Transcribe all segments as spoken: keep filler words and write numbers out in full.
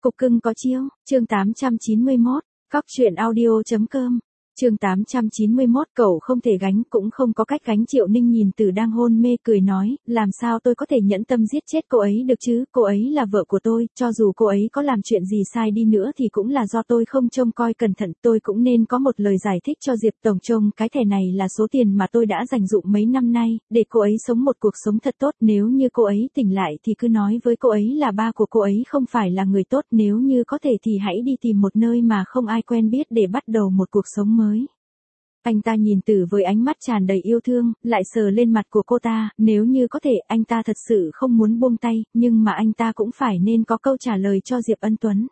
Cục cưng có chiêu, chương tám trăm chín mươi mốt, cóc truyện audio chấm com. Chương tám trăm chín mươi mốt, cậu không thể gánh cũng không có cách gánh. Triệu Ninh nhìn Tử đang hôn mê cười nói, làm sao tôi có thể nhẫn tâm giết chết cô ấy được chứ, cô ấy là vợ của tôi, cho dù cô ấy có làm chuyện gì sai đi nữa thì cũng là do tôi không trông coi cẩn thận, tôi cũng nên có một lời giải thích cho Diệp Tổng trông, cái thẻ này là số tiền mà tôi đã dành dụm mấy năm nay, để cô ấy sống một cuộc sống thật tốt, nếu như cô ấy tỉnh lại thì cứ nói với cô ấy là ba của cô ấy không phải là người tốt, nếu như có thể thì hãy đi tìm một nơi mà không ai quen biết để bắt đầu một cuộc sống mới. Anh ta nhìn Tử với ánh mắt tràn đầy yêu thương, lại sờ lên mặt của cô ta, nếu như có thể anh ta thật sự không muốn buông tay, nhưng mà anh ta cũng phải nên có câu trả lời cho Diệp Ân Tuấn.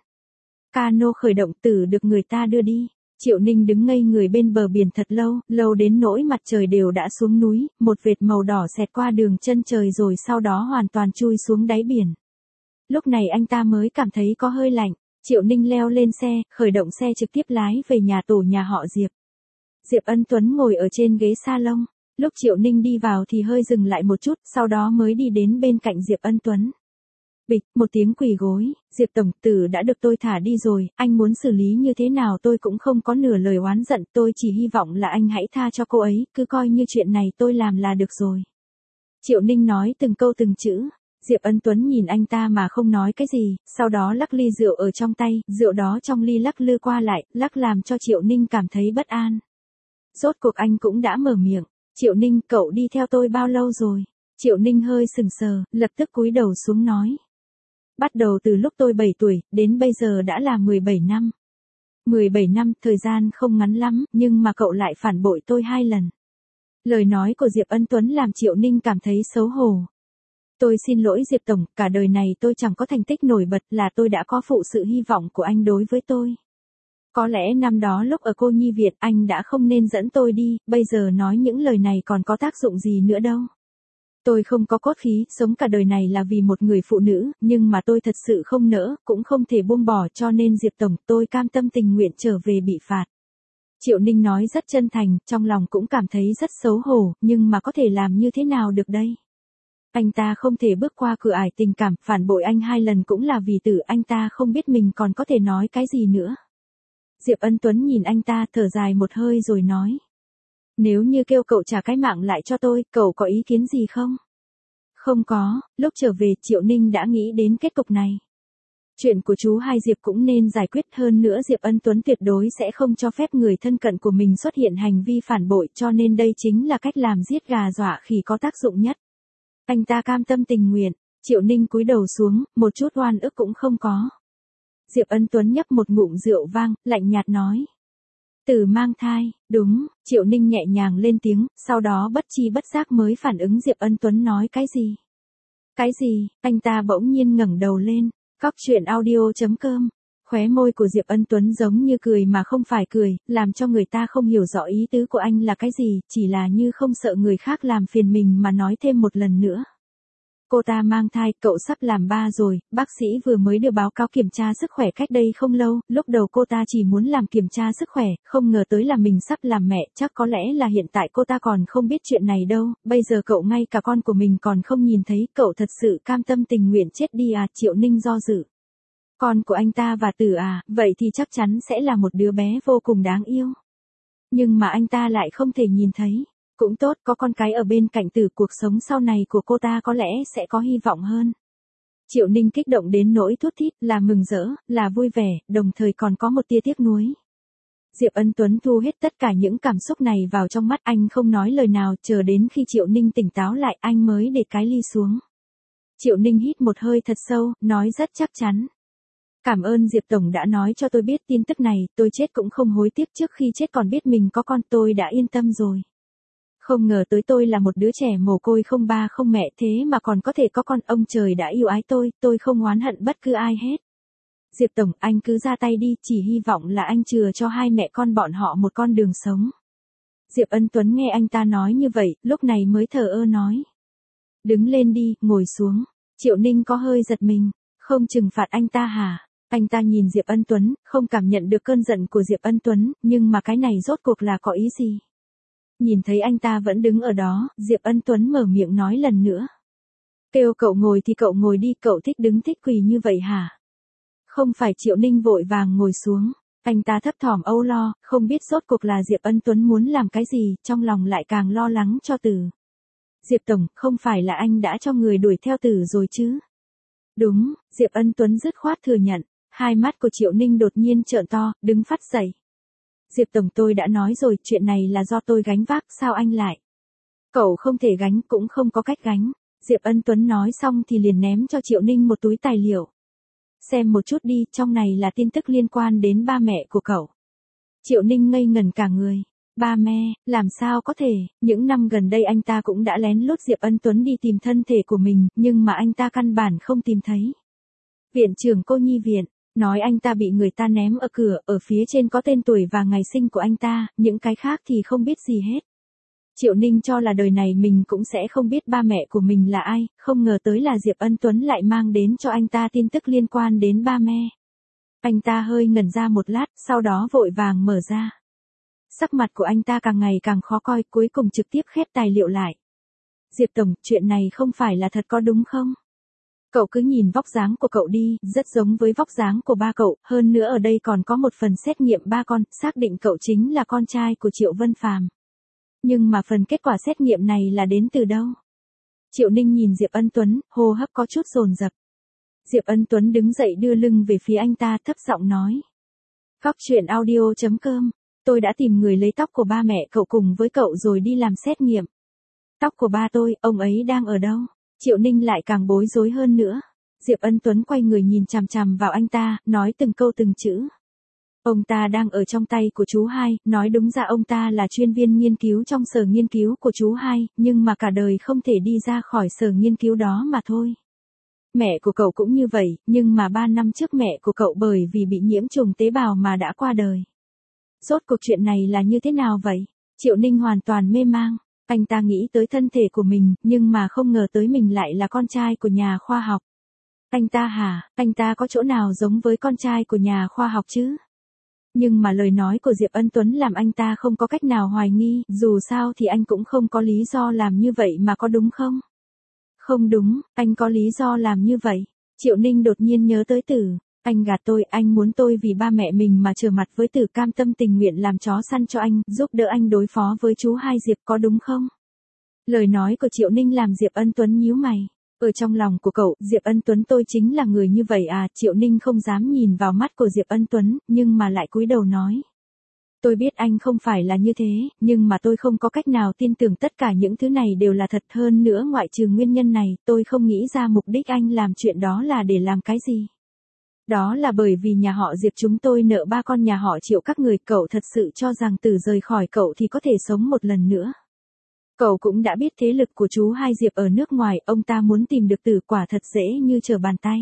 Cano khởi động, Tử được người ta đưa đi. Triệu Ninh đứng ngây người bên bờ biển thật lâu, lâu đến nỗi mặt trời đều đã xuống núi, một vệt màu đỏ xẹt qua đường chân trời rồi sau đó hoàn toàn chui xuống đáy biển. Lúc này anh ta mới cảm thấy có hơi lạnh. Triệu Ninh leo lên xe, khởi động xe trực tiếp lái về nhà tổ nhà họ Diệp. Diệp Ân Tuấn ngồi ở trên ghế salon. Lúc Triệu Ninh đi vào thì hơi dừng lại một chút, sau đó mới đi đến bên cạnh Diệp Ân Tuấn. Bịch, một tiếng quỳ gối, Diệp Tổng, Tử đã được tôi thả đi rồi, anh muốn xử lý như thế nào tôi cũng không có nửa lời oán giận, tôi chỉ hy vọng là anh hãy tha cho cô ấy, cứ coi như chuyện này tôi làm là được rồi. Triệu Ninh nói từng câu từng chữ. Diệp Ân Tuấn nhìn anh ta mà không nói cái gì, sau đó lắc ly rượu ở trong tay, rượu đó trong ly lắc lư qua lại, lắc làm cho Triệu Ninh cảm thấy bất an. Rốt cuộc anh cũng đã mở miệng, Triệu Ninh, cậu đi theo tôi bao lâu rồi? Triệu Ninh hơi sừng sờ, lập tức cúi đầu xuống nói. Bắt đầu từ lúc tôi bảy tuổi, đến bây giờ đã là mười bảy năm. mười bảy năm, thời gian không ngắn lắm, nhưng mà cậu lại phản bội tôi hai lần. Lời nói của Diệp Ân Tuấn làm Triệu Ninh cảm thấy xấu hổ. Tôi xin lỗi Diệp Tổng, cả đời này tôi chẳng có thành tích nổi bật, là tôi đã có phụ sự hy vọng của anh đối với tôi. Có lẽ năm đó lúc ở cô nhi viện anh đã không nên dẫn tôi đi, bây giờ nói những lời này còn có tác dụng gì nữa đâu. Tôi không có cốt khí, sống cả đời này là vì một người phụ nữ, nhưng mà tôi thật sự không nỡ, cũng không thể buông bỏ, cho nên Diệp Tổng, tôi cam tâm tình nguyện trở về bị phạt. Triệu Ninh nói rất chân thành, trong lòng cũng cảm thấy rất xấu hổ, nhưng mà có thể làm như thế nào được đây? Anh ta không thể bước qua cửa ải tình cảm, phản bội anh hai lần cũng là vì Tử, anh ta không biết mình còn có thể nói cái gì nữa. Diệp Ân Tuấn nhìn anh ta thở dài một hơi rồi nói. Nếu như kêu cậu trả cái mạng lại cho tôi, cậu có ý kiến gì không? Không có, lúc trở về Triệu Ninh đã nghĩ đến kết cục này. Chuyện của chú hai Diệp cũng nên giải quyết, hơn nữa Diệp Ân Tuấn tuyệt đối sẽ không cho phép người thân cận của mình xuất hiện hành vi phản bội, cho nên đây chính là cách làm giết gà dọa khỉ có tác dụng nhất. Anh ta cam tâm tình nguyện, Triệu Ninh cúi đầu xuống, một chút oan ức cũng không có. Diệp Ân Tuấn nhấp một ngụm rượu vang, lạnh nhạt nói. Tử mang thai, đúng, Triệu Ninh nhẹ nhàng lên tiếng, sau đó bất chi bất giác mới phản ứng Diệp Ân Tuấn nói cái gì. Cái gì, anh ta bỗng nhiên ngẩng đầu lên, cóc truyện audio chấm com. Khóe môi của Diệp Ân Tuấn giống như cười mà không phải cười, làm cho người ta không hiểu rõ ý tứ của anh là cái gì, chỉ là như không sợ người khác làm phiền mình mà nói thêm một lần nữa. Cô ta mang thai, cậu sắp làm ba rồi, bác sĩ vừa mới đưa báo cáo kiểm tra sức khỏe cách đây không lâu, lúc đầu cô ta chỉ muốn làm kiểm tra sức khỏe, không ngờ tới là mình sắp làm mẹ, chắc có lẽ là hiện tại cô ta còn không biết chuyện này đâu, bây giờ cậu ngay cả con của mình còn không nhìn thấy, cậu thật sự cam tâm tình nguyện chết đi à? Triệu Ninh do dự. Con của anh ta và Tử à, vậy thì chắc chắn sẽ là một đứa bé vô cùng đáng yêu. Nhưng mà anh ta lại không thể nhìn thấy. Cũng tốt, có con cái ở bên cạnh Tử, cuộc sống sau này của cô ta có lẽ sẽ có hy vọng hơn. Triệu Ninh kích động đến nỗi thút thít, là mừng rỡ, là vui vẻ, đồng thời còn có một tia tiếc nuối. Diệp Ân Tuấn thu hết tất cả những cảm xúc này vào trong mắt, anh không nói lời nào, chờ đến khi Triệu Ninh tỉnh táo lại anh mới để cái ly xuống. Triệu Ninh hít một hơi thật sâu, nói rất chắc chắn. Cảm ơn Diệp Tổng đã nói cho tôi biết tin tức này, tôi chết cũng không hối tiếc, trước khi chết còn biết mình có con, tôi đã yên tâm rồi. Không ngờ tới tôi là một đứa trẻ mồ côi không ba không mẹ, thế mà còn có thể có con, ông trời đã yêu ái tôi, tôi không oán hận bất cứ ai hết. Diệp Tổng, anh cứ ra tay đi, chỉ hy vọng là anh chừa cho hai mẹ con bọn họ một con đường sống. Diệp Ân Tuấn nghe anh ta nói như vậy, lúc này mới thờ ơ nói. Đứng lên đi, ngồi xuống. Triệu Ninh có hơi giật mình, không trừng phạt anh ta hả? Anh ta nhìn Diệp Ân Tuấn, không cảm nhận được cơn giận của Diệp Ân Tuấn, nhưng mà cái này rốt cuộc là có ý gì? Nhìn thấy anh ta vẫn đứng ở đó, Diệp Ân Tuấn mở miệng nói lần nữa. Kêu cậu ngồi thì cậu ngồi đi, cậu thích đứng thích quỳ như vậy hả? Không phải. Triệu Ninh vội vàng ngồi xuống. Anh ta thấp thỏm âu lo, không biết rốt cuộc là Diệp Ân Tuấn muốn làm cái gì, trong lòng lại càng lo lắng cho Tử. Diệp Tổng, không phải là anh đã cho người đuổi theo Tử rồi chứ? Đúng, Diệp Ân Tuấn dứt khoát thừa nhận. Hai mắt của Triệu Ninh đột nhiên trợn to, đứng phát dậy. Diệp Tổng, tôi đã nói rồi, chuyện này là do tôi gánh vác, sao anh lại? Cậu không thể gánh, cũng không có cách gánh. Diệp Ân Tuấn nói xong thì liền ném cho Triệu Ninh một túi tài liệu. Xem một chút đi, trong này là tin tức liên quan đến ba mẹ của cậu. Triệu Ninh ngây ngẩn cả người. Ba mẹ, làm sao có thể, những năm gần đây anh ta cũng đã lén lút Diệp Ân Tuấn đi tìm thân thể của mình, nhưng mà anh ta căn bản không tìm thấy. Viện trưởng cô nhi viện, nói anh ta bị người ta ném ở cửa, ở phía trên có tên tuổi và ngày sinh của anh ta, những cái khác thì không biết gì hết. Triệu Ninh cho là đời này mình cũng sẽ không biết ba mẹ của mình là ai, không ngờ tới là Diệp Ân Tuấn lại mang đến cho anh ta tin tức liên quan đến ba mẹ. Anh ta hơi ngẩn ra một lát, sau đó vội vàng mở ra. Sắc mặt của anh ta càng ngày càng khó coi, cuối cùng trực tiếp khép tài liệu lại. Diệp Tổng, chuyện này không phải là thật có đúng không? Cậu cứ nhìn vóc dáng của cậu đi, rất giống với vóc dáng của ba cậu, hơn nữa ở đây còn có một phần xét nghiệm ba con, xác định cậu chính là con trai của Triệu Vân Phàm. Nhưng mà phần kết quả xét nghiệm này là đến từ đâu? Triệu Ninh nhìn Diệp Ân Tuấn, hô hấp có chút dồn dập. Diệp Ân Tuấn đứng dậy đưa lưng về phía anh ta, thấp giọng nói. Cóc truyện audio chấm com, tôi đã tìm người lấy tóc của ba mẹ cậu cùng với cậu rồi đi làm xét nghiệm. Tóc của ba tôi, ông ấy đang ở đâu? Triệu Ninh lại càng bối rối hơn nữa. Diệp Ân Tuấn quay người nhìn chằm chằm vào anh ta, nói từng câu từng chữ. Ông ta đang ở trong tay của chú hai, nói đúng ra ông ta là chuyên viên nghiên cứu trong sở nghiên cứu của chú hai, nhưng mà cả đời không thể đi ra khỏi sở nghiên cứu đó mà thôi. Mẹ của cậu cũng như vậy, nhưng mà ba năm trước mẹ của cậu bởi vì bị nhiễm trùng tế bào mà đã qua đời. Rốt cuộc chuyện này là như thế nào vậy? Triệu Ninh hoàn toàn mê mang. Anh ta nghĩ tới thân thể của mình, nhưng mà không ngờ tới mình lại là con trai của nhà khoa học. Anh ta hả, anh ta có chỗ nào giống với con trai của nhà khoa học chứ? Nhưng mà lời nói của Diệp Ân Tuấn làm anh ta không có cách nào hoài nghi, dù sao thì anh cũng không có lý do làm như vậy mà có đúng không? Không đúng, anh có lý do làm như vậy. Triệu Ninh đột nhiên nhớ tới Tử. Anh gạt tôi, anh muốn tôi vì ba mẹ mình mà trở mặt với Tử, cam tâm tình nguyện làm chó săn cho anh, giúp đỡ anh đối phó với chú hai Diệp, có đúng không? Lời nói của Triệu Ninh làm Diệp Ân Tuấn nhíu mày. Ở trong lòng của cậu, Diệp Ân Tuấn tôi chính là người như vậy à? Triệu Ninh không dám nhìn vào mắt của Diệp Ân Tuấn, nhưng mà lại cúi đầu nói. Tôi biết anh không phải là như thế, nhưng mà tôi không có cách nào tin tưởng tất cả những thứ này đều là thật, hơn nữa ngoại trừ nguyên nhân này, tôi không nghĩ ra mục đích anh làm chuyện đó là để làm cái gì. Đó là bởi vì nhà họ Diệp chúng tôi nợ ba con nhà họ Triệu các người, cậu thật sự cho rằng Tử rời khỏi cậu thì có thể sống một lần nữa. Cậu cũng đã biết thế lực của chú hai Diệp ở nước ngoài, ông ta muốn tìm được Tử quả thật dễ như trở bàn tay.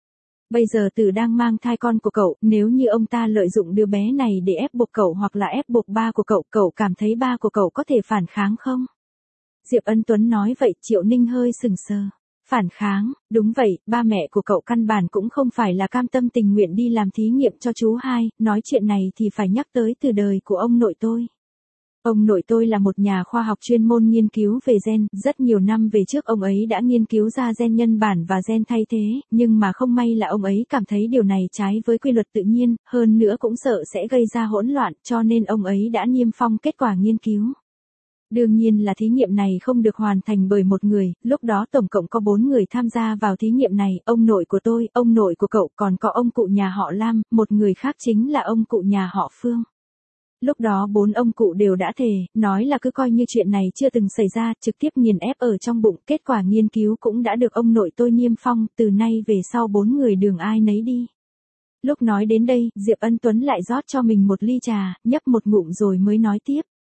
Bây giờ Tử đang mang thai con của cậu, nếu như ông ta lợi dụng đứa bé này để ép buộc cậu hoặc là ép buộc ba của cậu, cậu cảm thấy ba của cậu có thể phản kháng không? Diệp Ân Tuấn nói vậy, Triệu Ninh hơi sừng sờ. Phản kháng, đúng vậy, ba mẹ của cậu căn bản cũng không phải là cam tâm tình nguyện đi làm thí nghiệm cho chú hai, nói chuyện này thì phải nhắc tới từ đời của ông nội tôi. Ông nội tôi là một nhà khoa học chuyên môn nghiên cứu về gen, rất nhiều năm về trước ông ấy đã nghiên cứu ra gen nhân bản và gen thay thế, nhưng mà không may là ông ấy cảm thấy điều này trái với quy luật tự nhiên, hơn nữa cũng sợ sẽ gây ra hỗn loạn, cho nên ông ấy đã niêm phong kết quả nghiên cứu. Đương nhiên là thí nghiệm này không được hoàn thành bởi một người, lúc đó tổng cộng có bốn người tham gia vào thí nghiệm này, ông nội của tôi, ông nội của cậu, còn có ông cụ nhà họ Lam, một người khác chính là ông cụ nhà họ Phương. Lúc đó bốn ông cụ đều đã thề, nói là cứ coi như chuyện này chưa từng xảy ra, trực tiếp nghiền ép ở trong bụng, kết quả nghiên cứu cũng đã được ông nội tôi niêm phong, từ nay về sau bốn người đường ai nấy đi. Lúc nói đến đây, Diệp Ân Tuấn lại rót cho mình một ly trà, nhấp một ngụm rồi mới nói tiếp.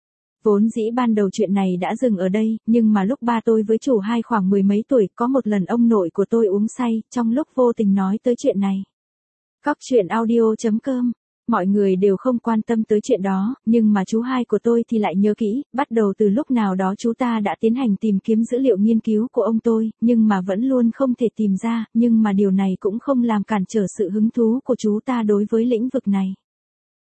Vốn dĩ ban đầu chuyện này đã dừng ở đây, nhưng mà lúc ba tôi với chủ hai khoảng mười mấy tuổi, có một lần ông nội của tôi uống say, trong lúc vô tình nói tới chuyện này. Cóc truyện audio chấm com, mọi người đều không quan tâm tới chuyện đó, nhưng mà chú hai của tôi thì lại nhớ kỹ, bắt đầu từ lúc nào đó chú ta đã tiến hành tìm kiếm dữ liệu nghiên cứu của ông tôi, nhưng mà vẫn luôn không thể tìm ra, nhưng mà điều này cũng không làm cản trở sự hứng thú của chú ta đối với lĩnh vực này.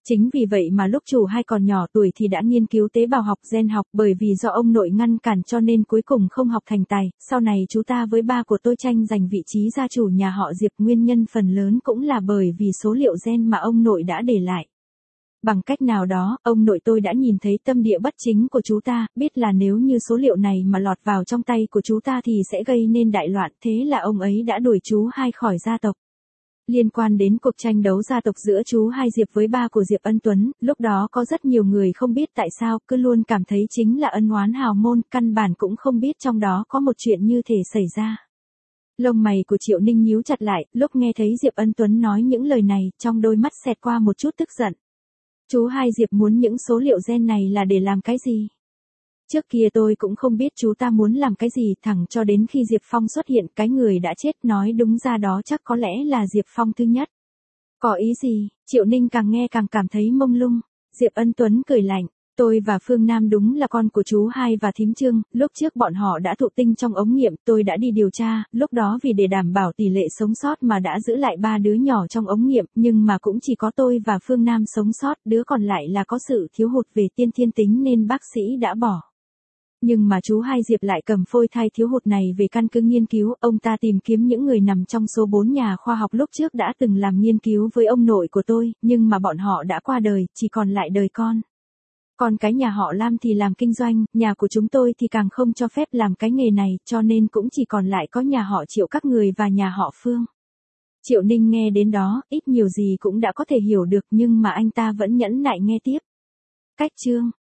Chính vì vậy mà lúc chủ hai còn nhỏ tuổi thì đã nghiên cứu tế bào học gen học, bởi vì do ông nội ngăn cản cho nên cuối cùng không học thành tài, sau này chú ta với ba của tôi tranh giành vị trí gia chủ nhà họ Diệp, nguyên nhân phần lớn cũng là bởi vì số liệu gen mà ông nội đã để lại. Bằng cách nào đó, ông nội tôi đã nhìn thấy tâm địa bất chính của chú ta, biết là nếu như số liệu này mà lọt vào trong tay của chú ta thì sẽ gây nên đại loạn, thế là ông ấy đã đuổi chú hai khỏi gia tộc. Liên quan đến cuộc tranh đấu gia tộc giữa chú hai Diệp với ba của Diệp Ân Tuấn, lúc đó có rất nhiều người không biết tại sao, cứ luôn cảm thấy chính là ân oán hào môn, căn bản cũng không biết trong đó có một chuyện như thể xảy ra. Lông mày của Triệu Ninh nhíu chặt lại, lúc nghe thấy Diệp Ân Tuấn nói những lời này, trong đôi mắt xẹt qua một chút tức giận. Chú hai Diệp muốn những số liệu gen này là để làm cái gì? Trước kia tôi cũng không biết chú ta muốn làm cái gì, thẳng cho đến khi Diệp Phong xuất hiện, cái người đã chết nói đúng ra đó chắc có lẽ là Diệp Phong thứ nhất. Có ý gì? Triệu Ninh càng nghe càng cảm thấy mông lung. Diệp Ân Tuấn cười lạnh, tôi và Phương Nam đúng là con của chú hai và thím Trương, lúc trước bọn họ đã thụ tinh trong ống nghiệm, tôi đã đi điều tra, lúc đó vì để đảm bảo tỷ lệ sống sót mà đã giữ lại ba đứa nhỏ trong ống nghiệm, nhưng mà cũng chỉ có tôi và Phương Nam sống sót, đứa còn lại là có sự thiếu hụt về tiên thiên tính nên bác sĩ đã bỏ. Nhưng mà chú hai Diệp lại cầm phôi thai thiếu hụt này về căn cứ nghiên cứu, ông ta tìm kiếm những người nằm trong số bốn nhà khoa học lúc trước đã từng làm nghiên cứu với ông nội của tôi, nhưng mà bọn họ đã qua đời, chỉ còn lại đời con. Còn cái nhà họ Lam thì làm kinh doanh, nhà của chúng tôi thì càng không cho phép làm cái nghề này, cho nên cũng chỉ còn lại có nhà họ Triệu các người và nhà họ Phương. Triệu Ninh nghe đến đó, ít nhiều gì cũng đã có thể hiểu được, nhưng mà anh ta vẫn nhẫn nại nghe tiếp. Cách chương